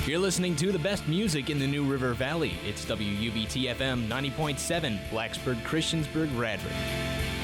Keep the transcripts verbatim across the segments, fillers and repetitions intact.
You're listening to the best music in the New River Valley. It's W U B T F M ninety point seven, Blacksburg, Christiansburg, Radford.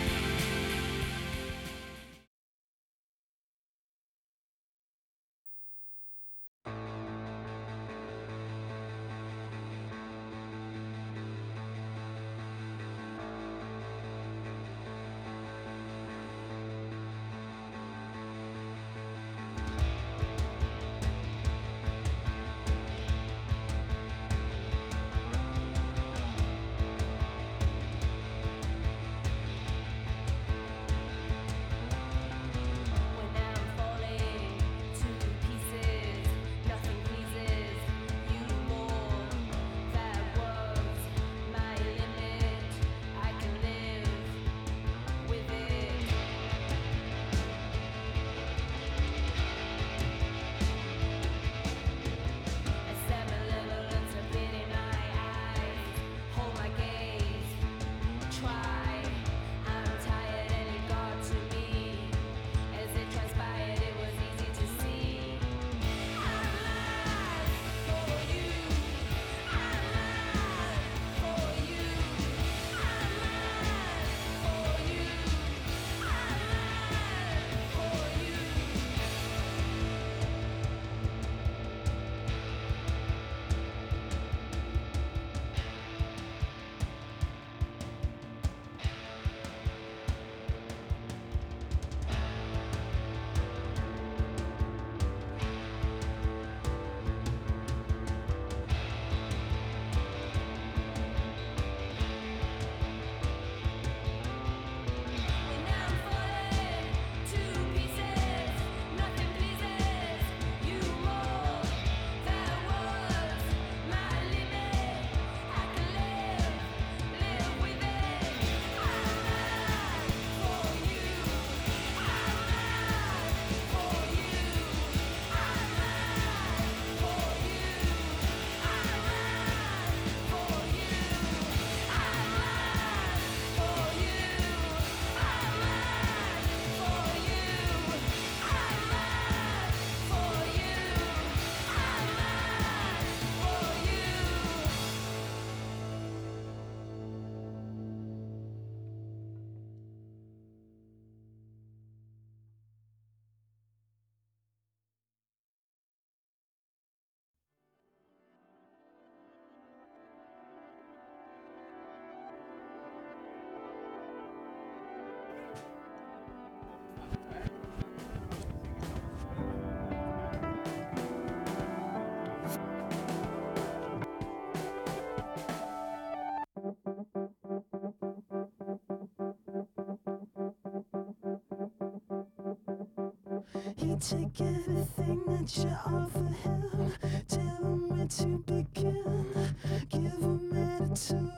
Take everything that you offer him. Tell him where to begin. Give him attitude.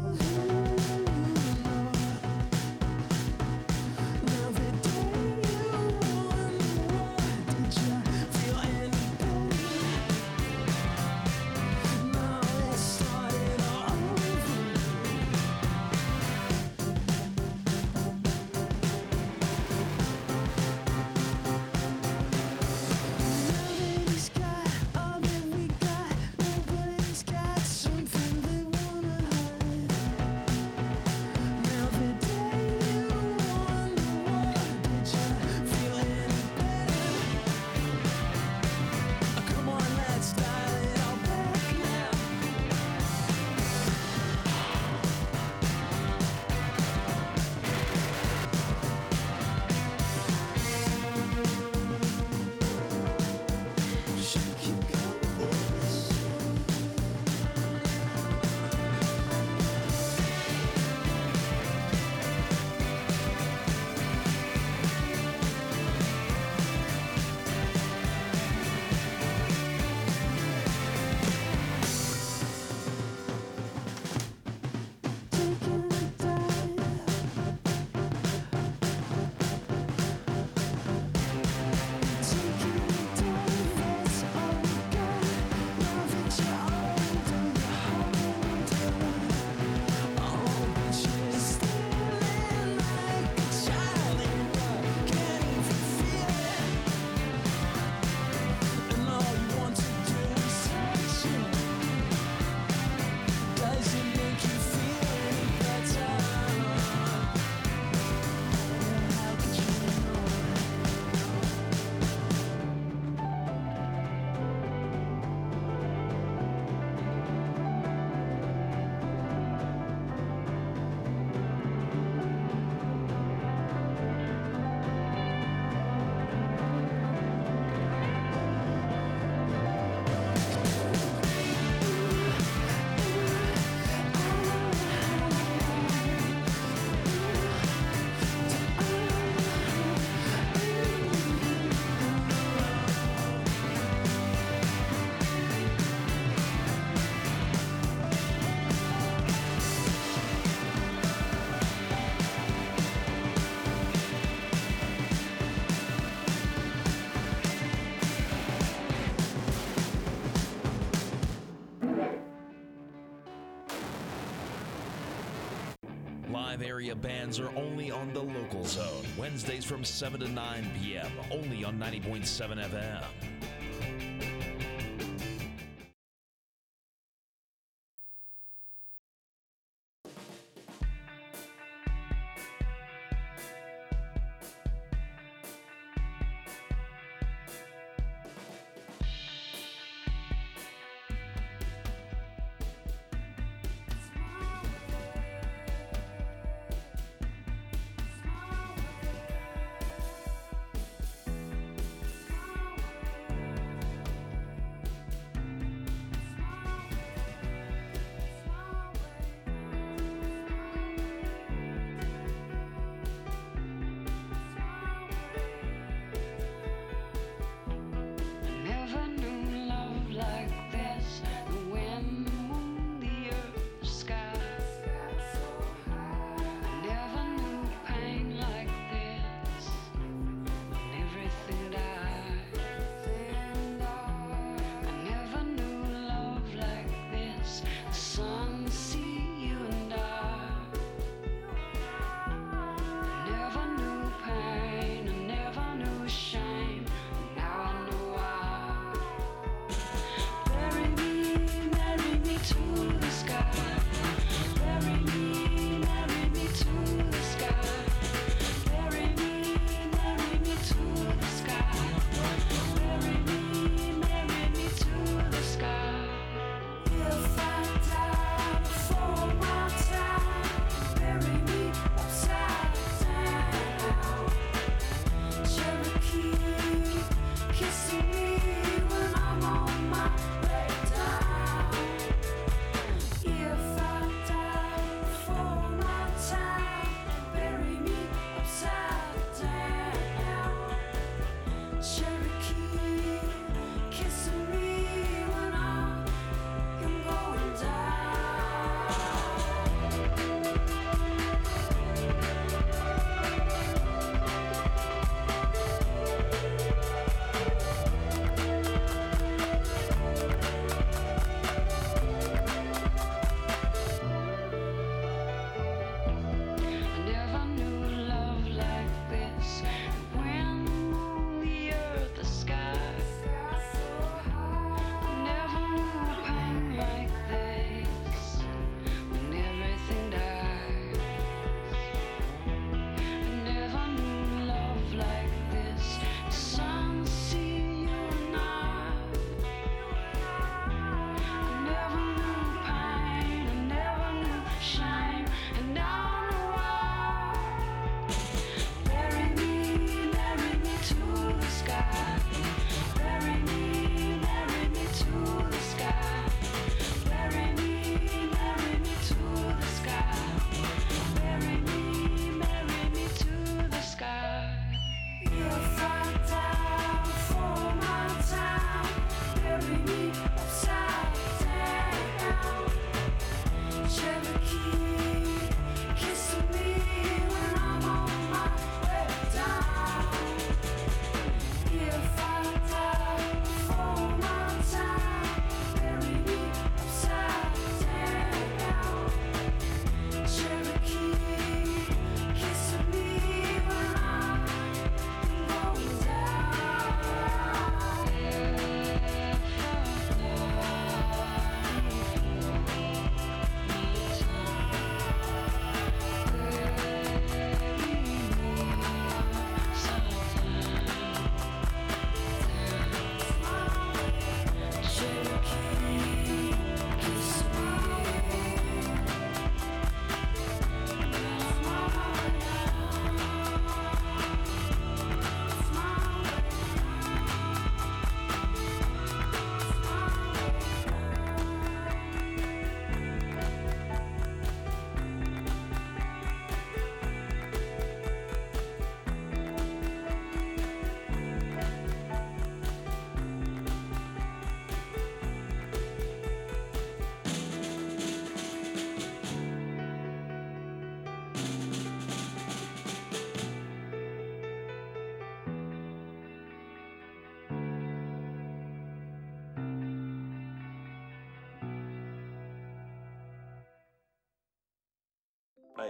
Now the day you won the war, did you feel any pain? Now let's start it all over. Now that he's got all that we got, nobody Live area bands are only on the Local Zone, Wednesdays from seven to nine p.m., only on ninety point seven F M.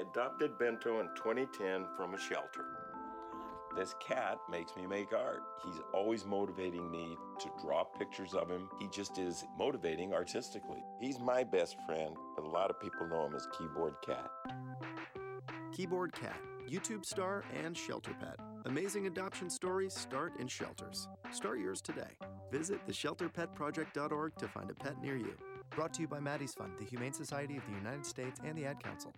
adopted Bento in twenty ten from a shelter. This cat makes me make art. He's always motivating me to draw pictures of him. He just is motivating artistically. He's my best friend, but a lot of people know him as Keyboard Cat. Keyboard Cat, YouTube star and shelter pet. Amazing adoption stories start in shelters. Start yours today. Visit the shelter pet project dot org to find a pet near you. Brought to you by Maddie's Fund, the Humane Society of the United States, and the Ad Council.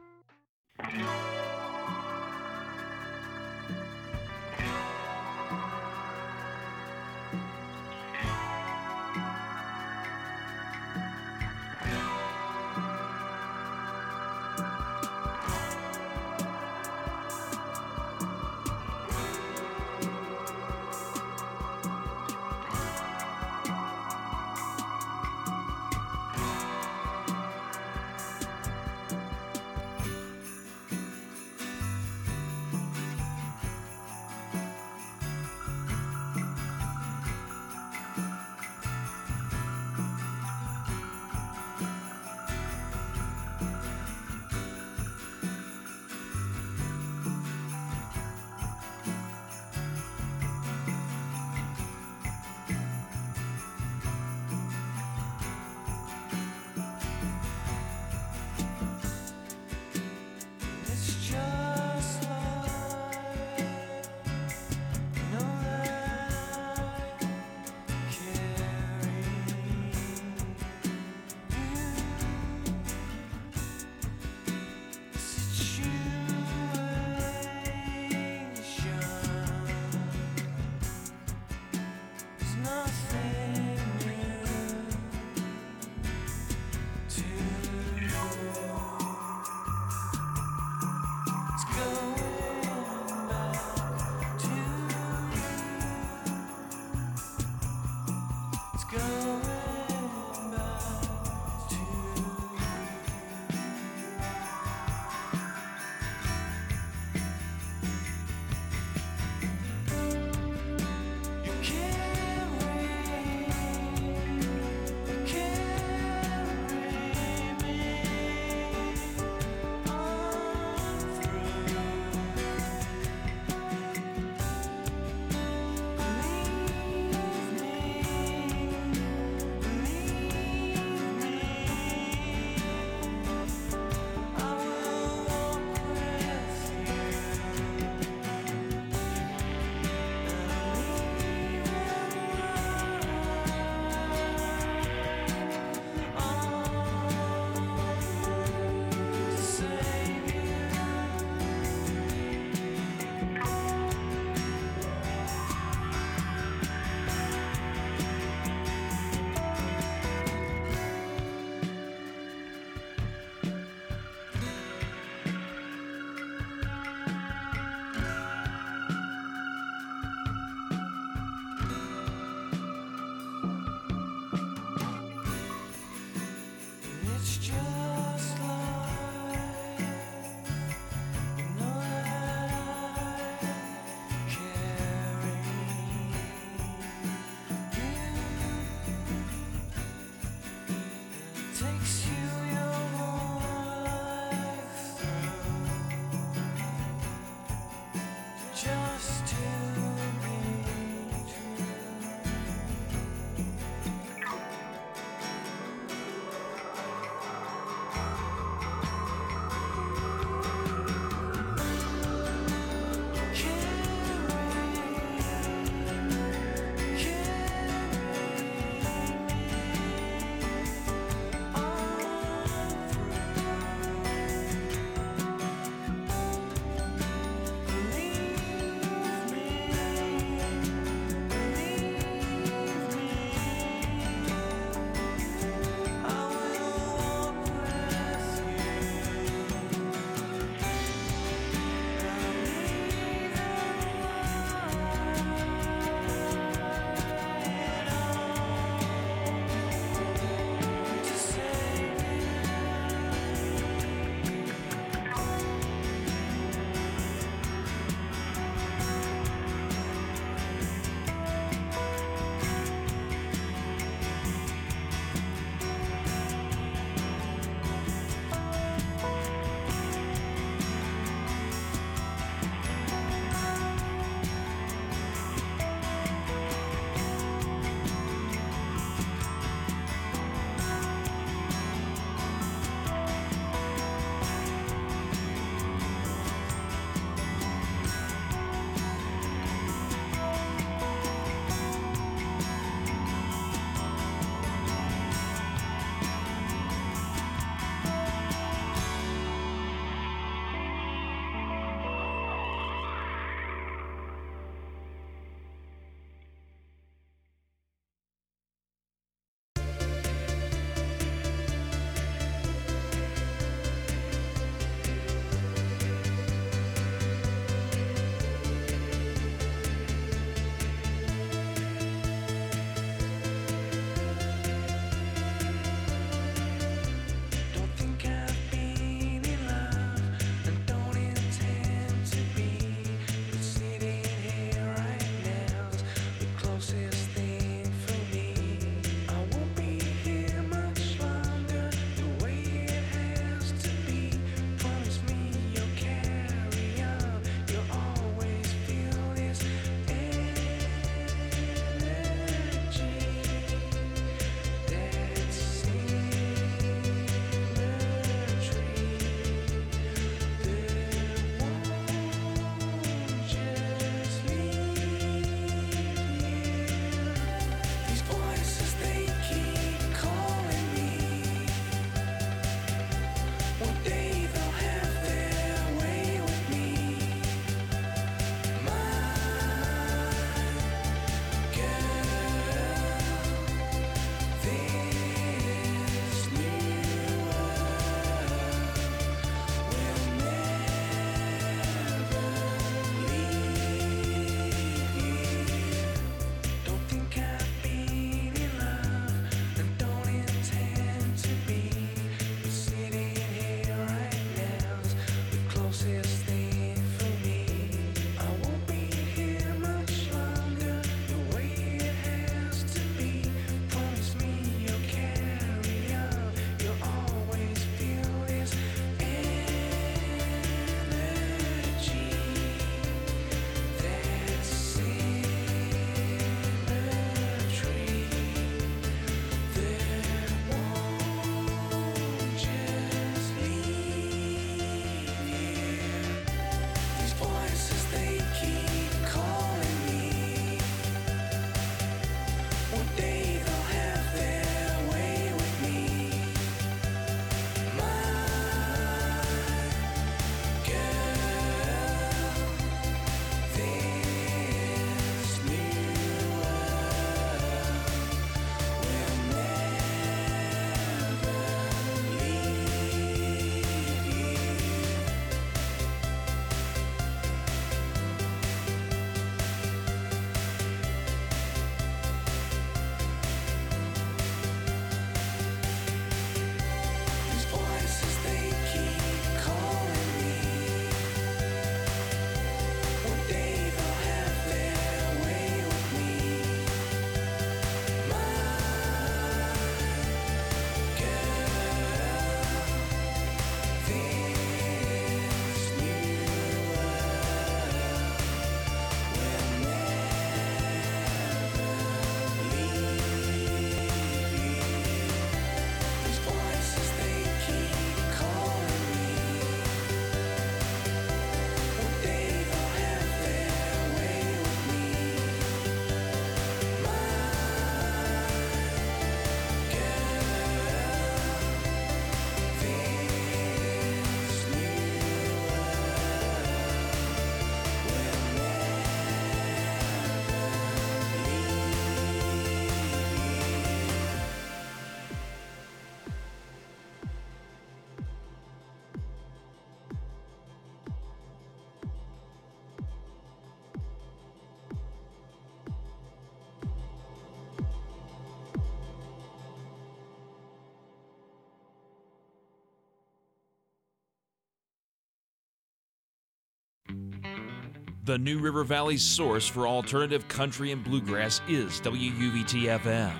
The New River Valley's source for alternative country and bluegrass is W U V T F M.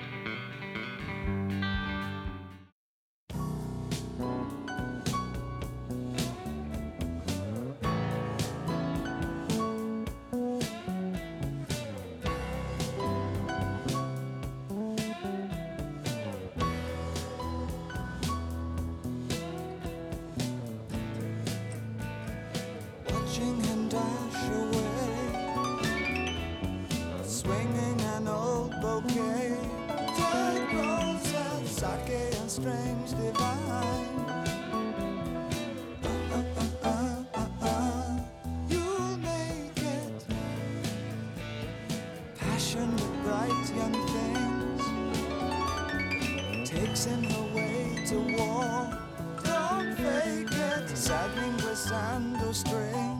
Watching him dash away, swinging an old bouquet, dead roses, sake and strange divine. Uh, uh, uh, uh, uh, uh, you'll make it. Passion with bright young things takes him away to war. Don't fake it, sagging glissando strings.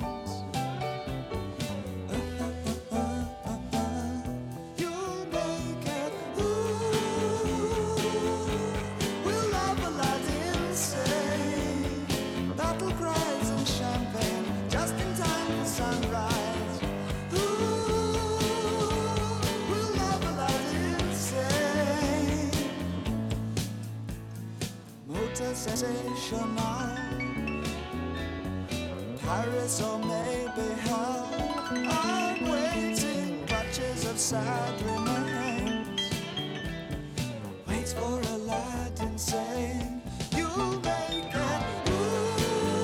Uh, uh, uh, uh, uh, uh. You'll make it. Ooh, we'll love a lot insane. Battle cries and champagne, just in time for sunrise. Ooh, we'll love a lot insane. Motor sensational, Paris or maybe hell. I'm waiting, clutches of sad remains. Waits for a lad insane. You'll make it. Ooh,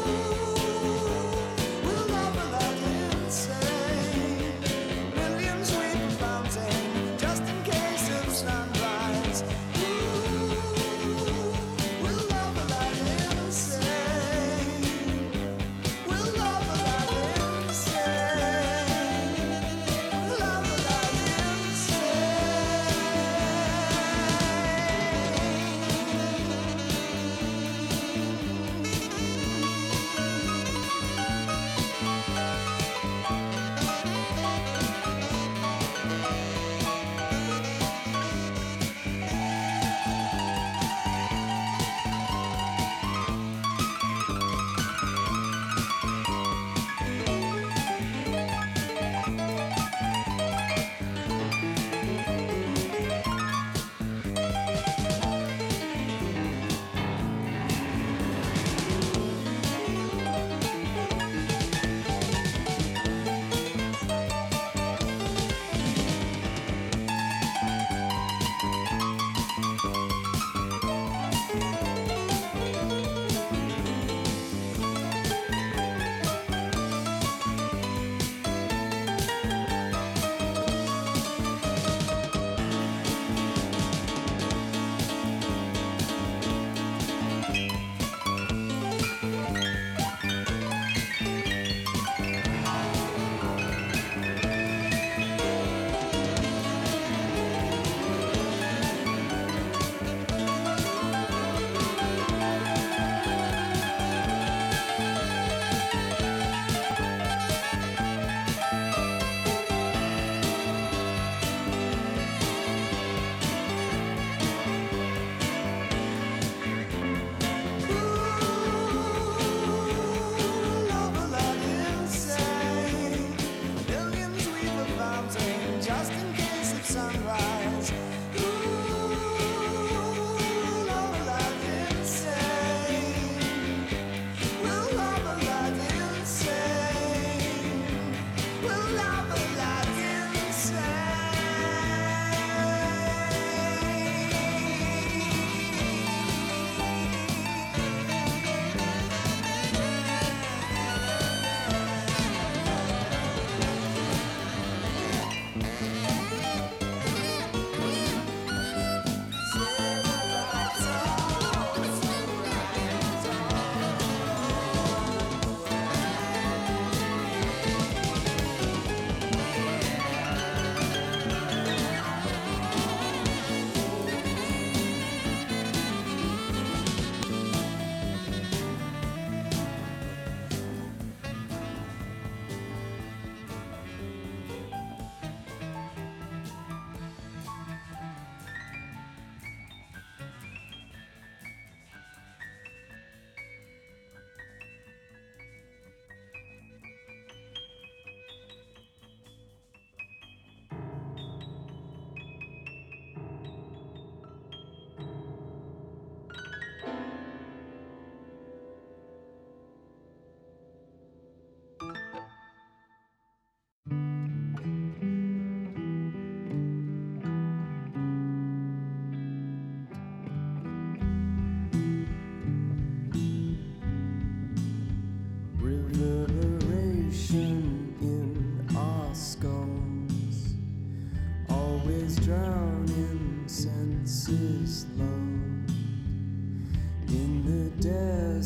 we'll love a lad insane. William Sweet Fountain, just in case of sunrise. Ooh, we'll love a lad insane. We'll love a lad insane. Love a lad insane.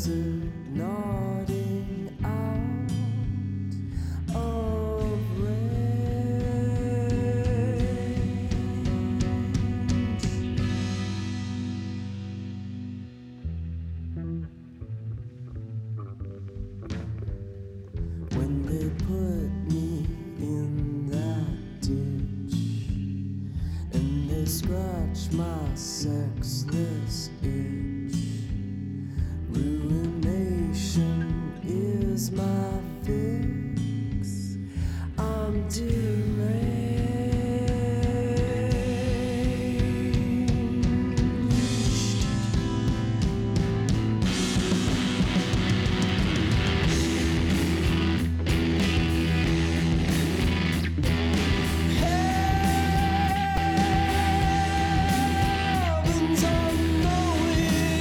desert nodding out of range. When they put me in that ditch and they scratch my sexless itch, ruination is my fix. I'm deranged. Heavens unknowing.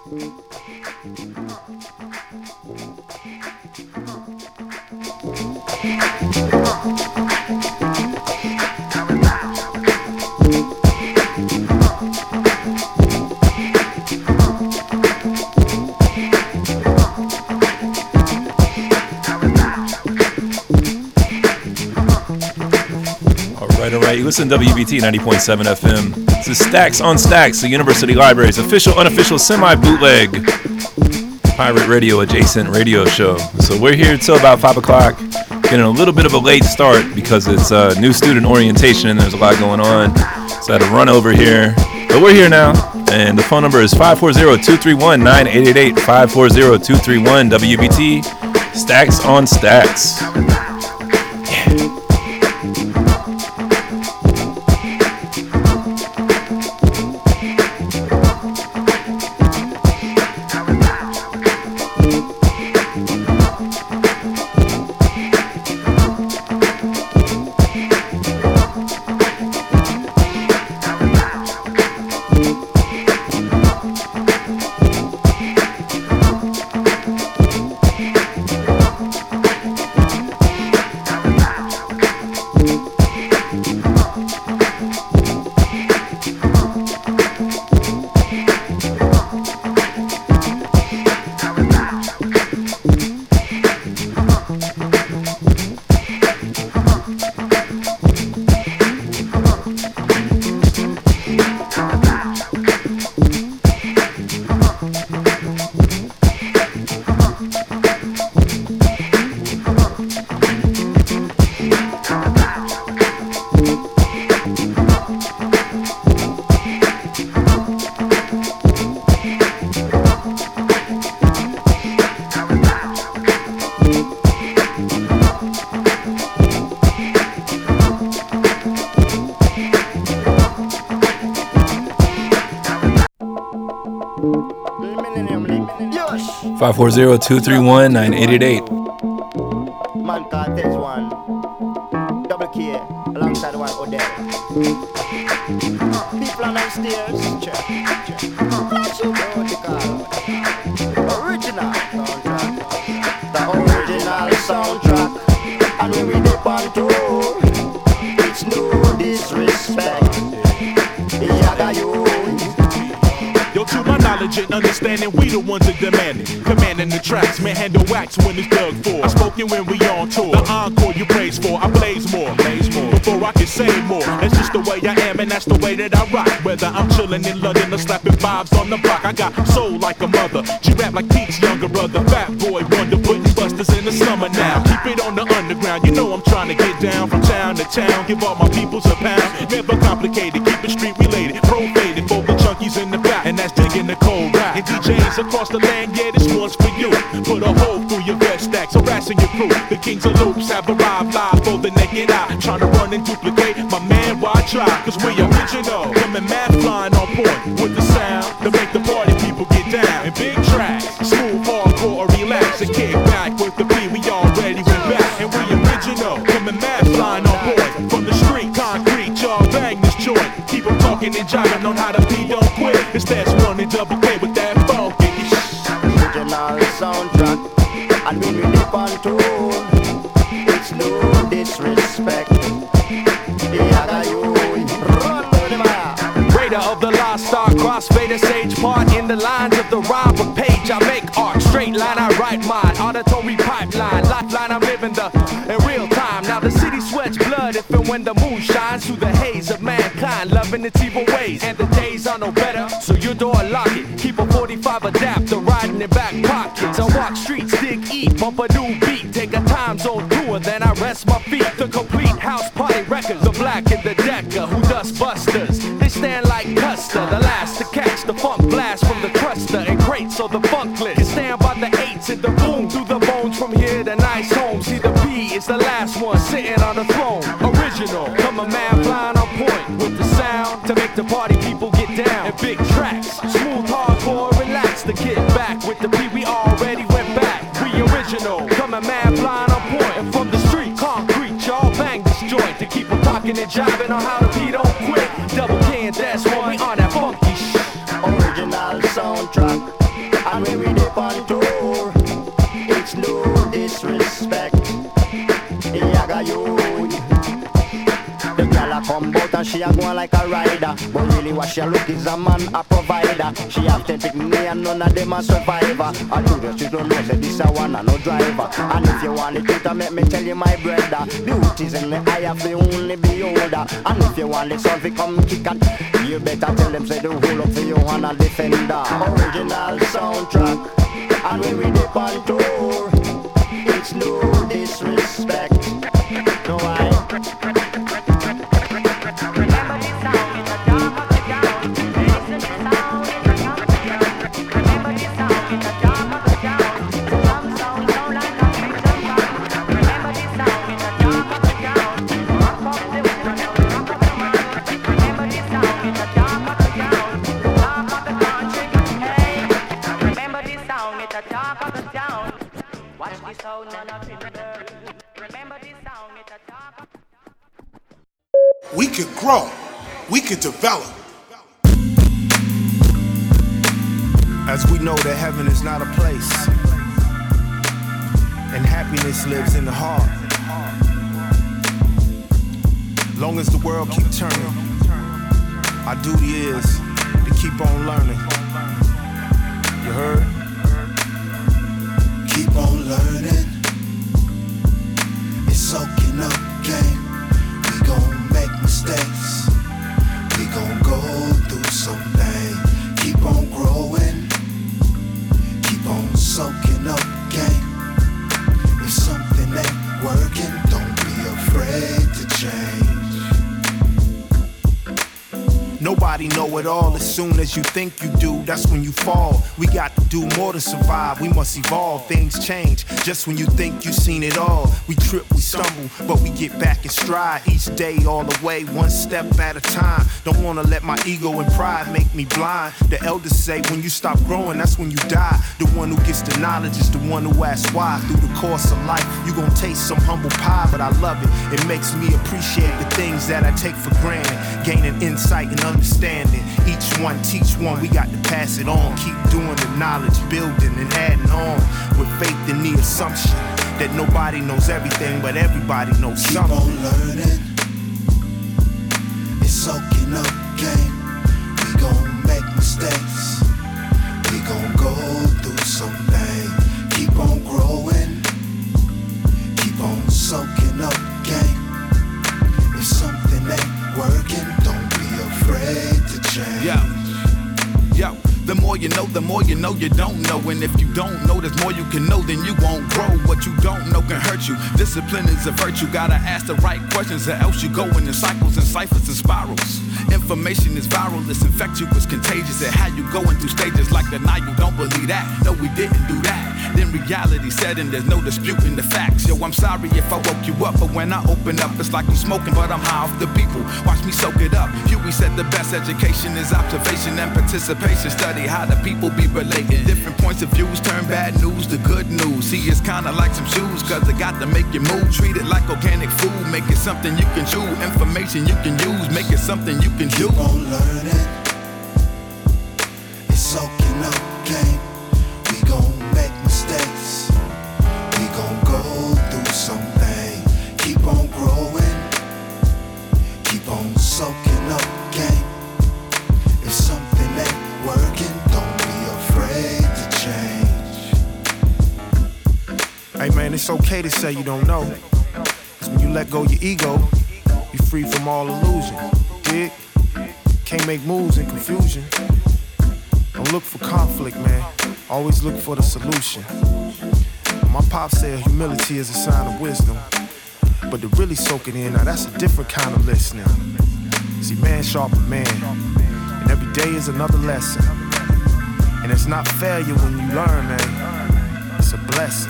All right, you listen to W B T ninety point seven F M. This is Stacks on Stacks, the University Library's official, unofficial, semi-bootleg pirate radio adjacent radio show. So we're here till about five o'clock, getting a little bit of a late start because it's uh, new student orientation and there's a lot going on. So I had to run over here, but we're here now. And the phone number is five four zero, two three one, nine eight eight eight, five four zero, two three one, W B T, Stacks on Stacks. five four zero, two three one, nine eight eight eight. Man called Tez One, Double K, alongside the one Odell. People on the stairs, check, check. Flash you, vertical. Original soundtrack, the original soundtrack. And when we dip on tour, it's no disrespect. Yaga you. Yo, to my knowledge and understanding, we the ones that demand it. Commanding the tracks, man, handle wax when it's dug for. I spoken when we on tour. The encore you praise for, I blaze more. Blaze more. Before I can say more. That's just the way I am, and that's the way that I rock. Whether I'm chilling in London or slapping vibes on the block, I got soul like a mother. She rap like Pete's younger brother. Fat boy wonder, putting busters in the summer now. Keep it on the underground, you know I'm trying to get down from town to town. Give all my peoples a pound. Never complicated, keep it street related. Pro-faded for the junkies in the back, and that's digging the cold rap. And D Js across the land, yeah, this one's for you. Put a hole through your vest stacks, harassing your crew. The kings of loops have arrived live for the naked eye. Trying to run and duplicate my man, why try? Cause we original, coming mad flying on point with the sound to make the party people get down. And big tracks, smooth, hardcore, or relax and kick back with the beat. We already went back, and we original, coming mad flying on point from the street, concrete, y'all bang this joint. Keep them talking and jiving on how to be, don't quit. It's that's one and double K with that funky original soundtrack. And when we dip on tour, it's no disrespect. Yaga you, run the man. Raider of the lost star, crossfader, sage part in the lines of the rhyme book page. I make art, straight line I write mine, auditory pipeline, lifeline I'm living the in real time. Now the city sweats blood if and when the moon shines through the haze of mankind, loving its evil ways. And the days are no better, so your door lock it. Keep a forty-five adapter riding in back pockets. I walk streets, dig, eat, bump a new beat, take a time zone tour, then I rest my feet. The complete house party records, the black and the decker, who dust busters. They stand like Custer, the last to catch the funk blast from the thruster and crates so the funkless can stand by the eights and the boom through the bones from here to nice home. See the P is the last one sitting on the throne. Original, come a man flying on point with the sound to make the party people get down. And big tracks, smooth, hardcore, relax the kid back with the P. We already went back. We original, come a man flying on point, and from the street, concrete, y'all bang this joint to keep them talking and jiving on how the P don't quit. Double K and that's one, we on that funky shit. Original soundtrack. you. The girl a come out and she a go like a rider, but really what she look is a man a provider. She have ten pick me and none of them a survivor. I do this, you don't know, say this a one and no driver. And if you want the truth, make me tell you my brother, beauty's in the eye of the only beholder. And if you want the sound, we come kick and you better tell them say the whole up for you and a defender. Original soundtrack, and when we dip on tour, it's no disrespect. No I. We can grow, we can develop. As we know that heaven is not a place, and happiness lives in the heart. Long as the world keep turning, our duty is to keep on learning. You heard? Keep on learning. It's soaking up game. We gon' make mistakes. We gon' go through something. Keep on growing. Keep on soaking up game. If something ain't working, don't be afraid to change. Nobody know it all. As soon as you think you do, that's when you fall. We got to do more to survive. We must evolve. Things change just when you think you've seen it all. We trip, we stumble, but we get back in stride. Each day, all the way, one step at a time. Don't wanna let my ego and pride make me blind. The elders say when you stop growing, that's when you die. The one who gets the knowledge is the one who asks why. Through the course of life, you gon' taste some humble pie, but I love it. It makes me appreciate the things that I take for granted. Gaining insight and understanding. Each one teach one, we got to pass it on. Keep doing the knowledge, building and adding on. With faith in the assumption that nobody knows everything, but everybody knows Keep something. on learning. It's soaking up game. We gon' make mistakes. We gon' go through something. Keep on growing. Keep on soaking up game. If something ain't working, don't be afraid to change. Yeah. Yo, the more you know, the more you know you don't know. And if you don't know, there's more you can know, then you won't grow. What you don't know can hurt you. Discipline is a virtue. Gotta ask the right questions, or else you go in cycles and ciphers and spirals. Information is viral, it's infectious, contagious. And how you going through stages like denial, don't believe that. No, we didn't do that. Then reality set in, there's no disputing the facts. Yo, I'm sorry if I woke you up, but when I open up, it's like I'm smoking, but I'm high off the people. Watch me soak it up. Huey said the best education is observation and participation. Study how the people be relating. Different points of views turn bad news to good news. See, it's kinda like some shoes, cause they got to make you move. Treat it like organic food, make it something you can chew. Information you can use, make it something you can do. Keep on learning. It's soaking up game. We gon' make mistakes. We gon' go through something. Keep on growing. Keep on soaking up game. If something ain't working, don't be afraid to change. Hey man, it's okay to say you don't know. Cause when you let go your ego, you're free from all illusion. Dig? Can't make moves in confusion. Don't look for conflict, man. Always look for the solution. My pop said humility is a sign of wisdom. But to really soak it in, now that's a different kind of listening. See, man sharpen man. And every day is another lesson. And it's not failure when you learn, man. It's a blessing.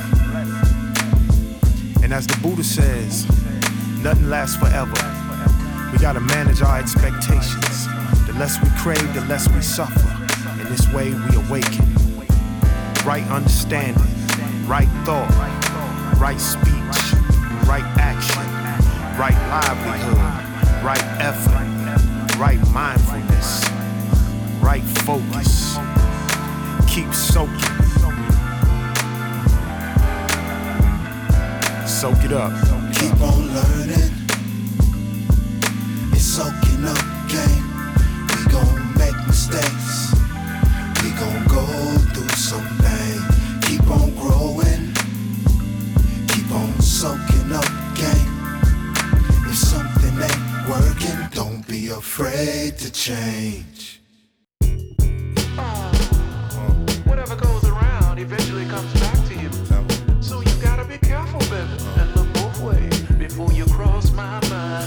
And as the Buddha says, nothing lasts forever. We gotta manage our expectations. The less we crave, the less we suffer. In this way we awaken. Right understanding, right thought, right speech, right action, right livelihood, right effort, right mindfulness, right focus. Keep soaking. Soak it up. Keep on learning. It's soaking up game. We gon' make mistakes. We gon' go through something. Keep on growing. Keep on soaking up game. If something ain't working, don't be afraid to change. Whatever goes around eventually comes back to you. So you gotta be careful, baby, and look both ways before you cross my mind.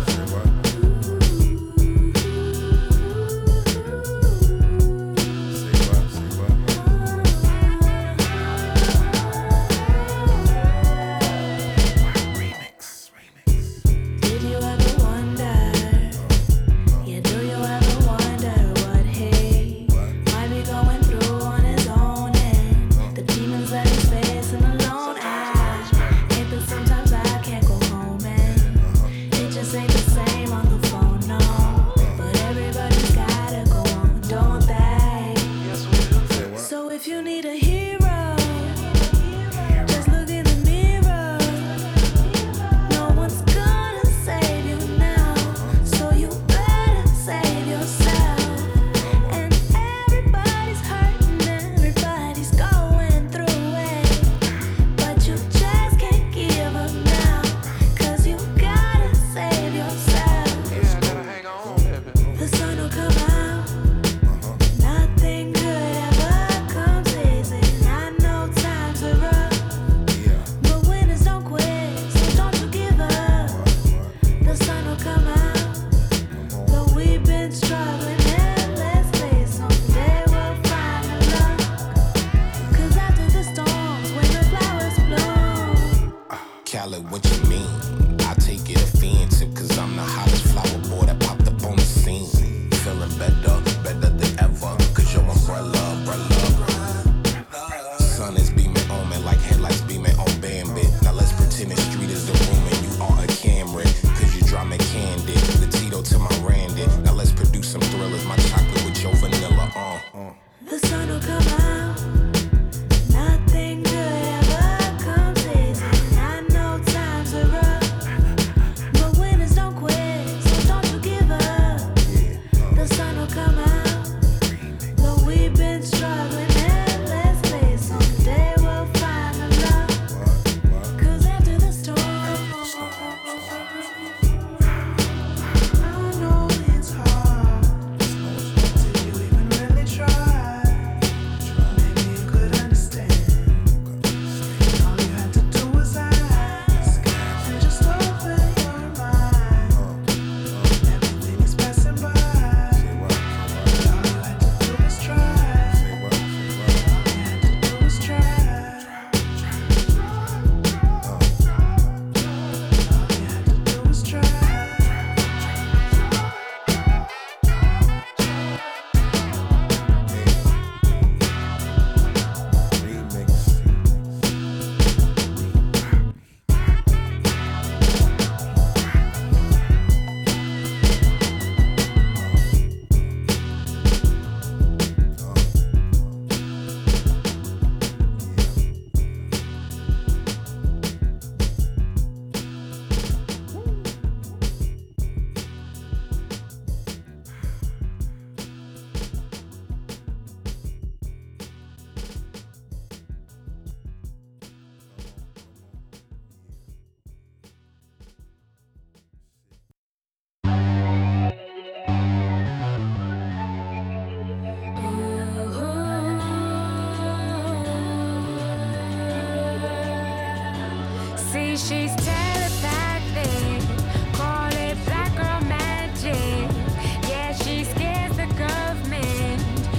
She's telepathic, call it black girl magic. Yeah, she scares the government,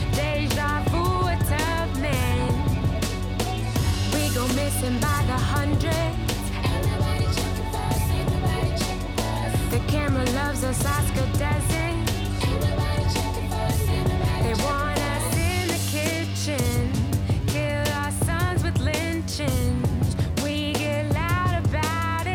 deja vu a tough man. We go missing by the hundreds. Ain't nobody checking for us, ain't nobody checking for us. The camera loves us, Oscar doesn't. Ain't nobody checking for us, ain't nobody. They want us in the kitchen, kill our sons with lynchings. We get loud about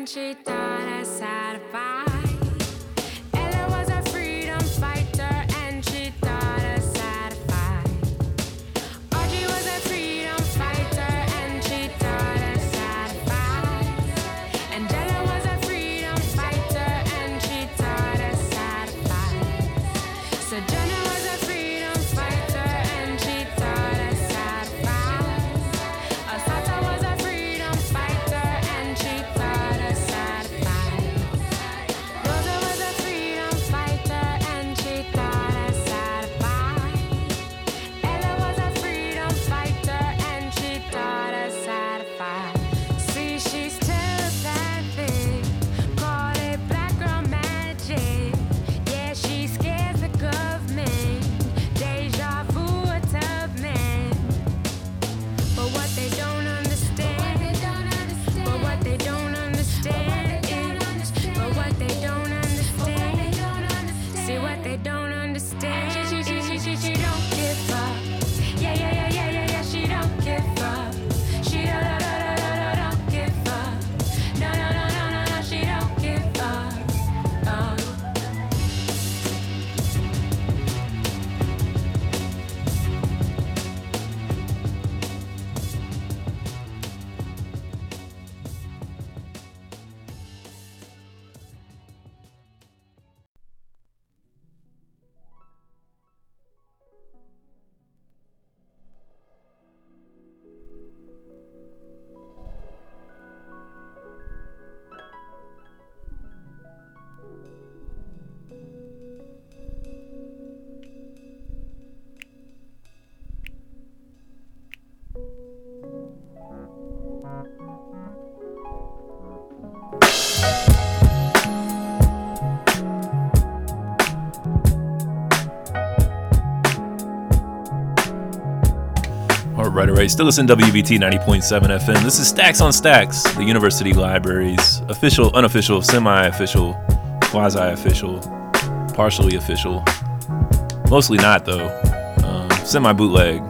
she thought her satisfied. Ella was a freedom fighter and she thought her satisfied. Audrey was a freedom fighter and she thought her satisfied. Angela was a freedom fighter and she thought her satisfied. So Jenna was a freedom fighter and she thought her satisfied. Asata was a freedom fighter and she thought her satisfied. Rosa was a freedom fighter and she thought her satisfied. Ella was a freedom fighter and she thought her satisfied. See, she's telepathic, call it black girl magic. Yeah, she scares the government, deja vu a tough man. But what they don't understand, but what they don't understand is, but what they don't understand, see what they don't understand. She, she, she, she, she don't give up. Yeah, yeah, yeah, yeah, yeah, yeah, she don't give up. She don't, don't, don't, don't, don't give up. No, no, no, no, no, no, she don't give up. Oh. All right, all right. Still listen to W B T ninety point seven F M. This is Stacks on Stacks, the University Library's official, unofficial, semi-official, quasi-official, partially official, mostly not though, um, semi-bootleg,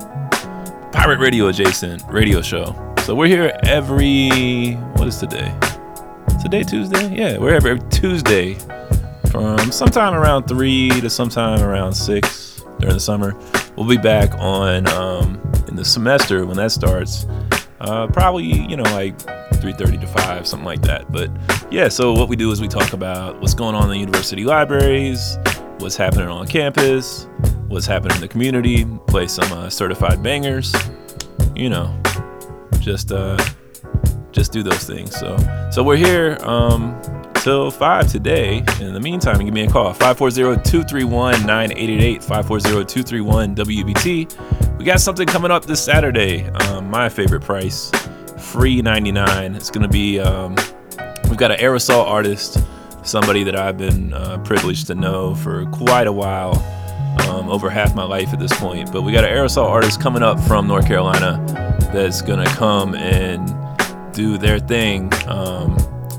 pirate radio adjacent radio show. So we're here every, what is today? Today Tuesday? Yeah, we're here every Tuesday from sometime around three to sometime around six during the summer. We'll be back on um, in the semester when that starts. Uh, probably, you know, like three thirty to five, something like that. But yeah, so what we do is we talk about what's going on in the university libraries, what's happening on campus, what's happening in the community, play some uh, certified bangers, you know, just uh, just do those things. So so we're here um, till five today. In the meantime, give me a call, five four zero, two three one, nine eight eight eight, five four zero, two three one, W B T. We got something coming up this Saturday. Um, my favorite price, free ninety-nine. It's going to be, um, we've got an aerosol artist, somebody that I've been uh, privileged to know for quite a while, um, over half my life at this point. But we got an aerosol artist coming up from North Carolina that's going to come and do their thing. Um,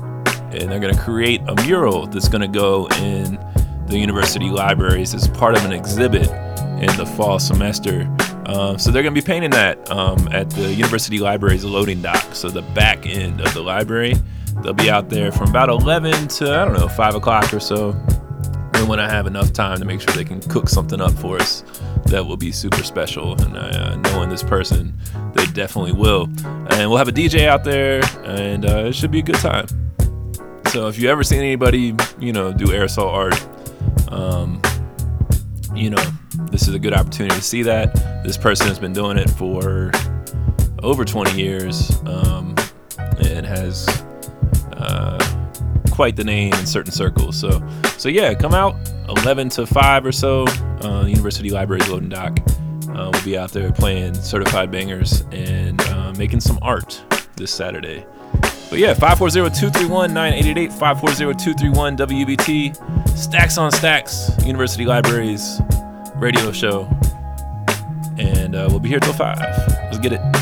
and they're going to create a mural that's going to go in the university libraries as part of an exhibit in the fall semester. Um, so they're going to be painting that um, at the university library's loading dock, so the back end of the library. They'll be out there from about eleven to, I don't know, five o'clock or so. And when I have enough time to make sure they can cook something up for us, that will be super special. And uh, knowing this person, they definitely will. And we'll have a D J out there, and uh, it should be a good time. So if you ever seen anybody, you know, do aerosol art, um, you know, this is a good opportunity to see that. This person has been doing it for over twenty years um, and has uh, quite the name in certain circles. So, so yeah, come out eleven to five or so. Uh, University Library's loading dock. Uh, we'll be out there playing certified bangers and uh, making some art this Saturday. But yeah, five four zero, two three one, nine eight eight eight, five four zero, two three one, W B T. Stacks on Stacks, University Library's radio show. And uh, we'll be here till five. Let's get it.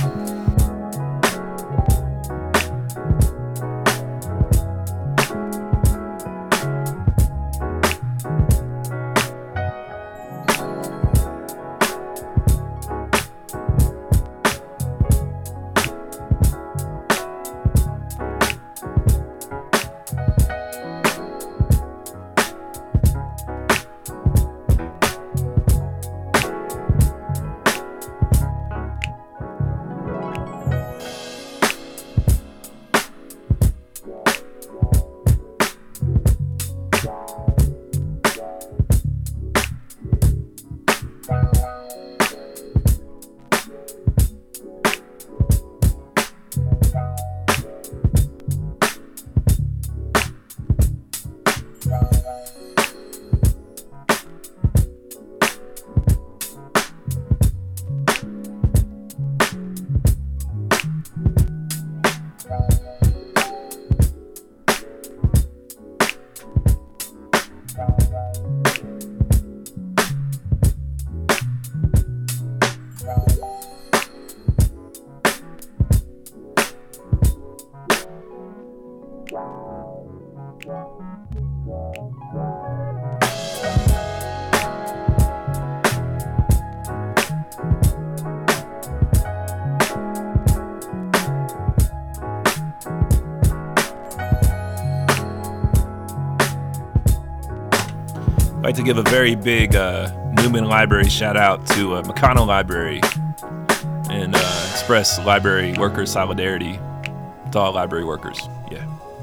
like to give a very big uh, Newman Library shout out to uh, McConnell Library and uh, express library workers' solidarity to all library workers. Yeah.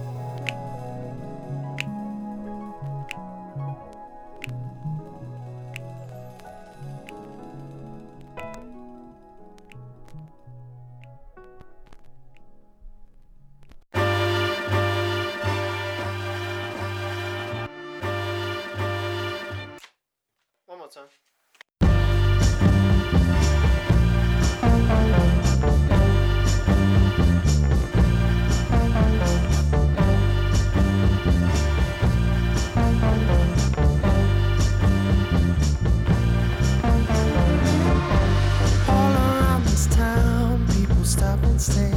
One more time. All around this town, people stop and stay.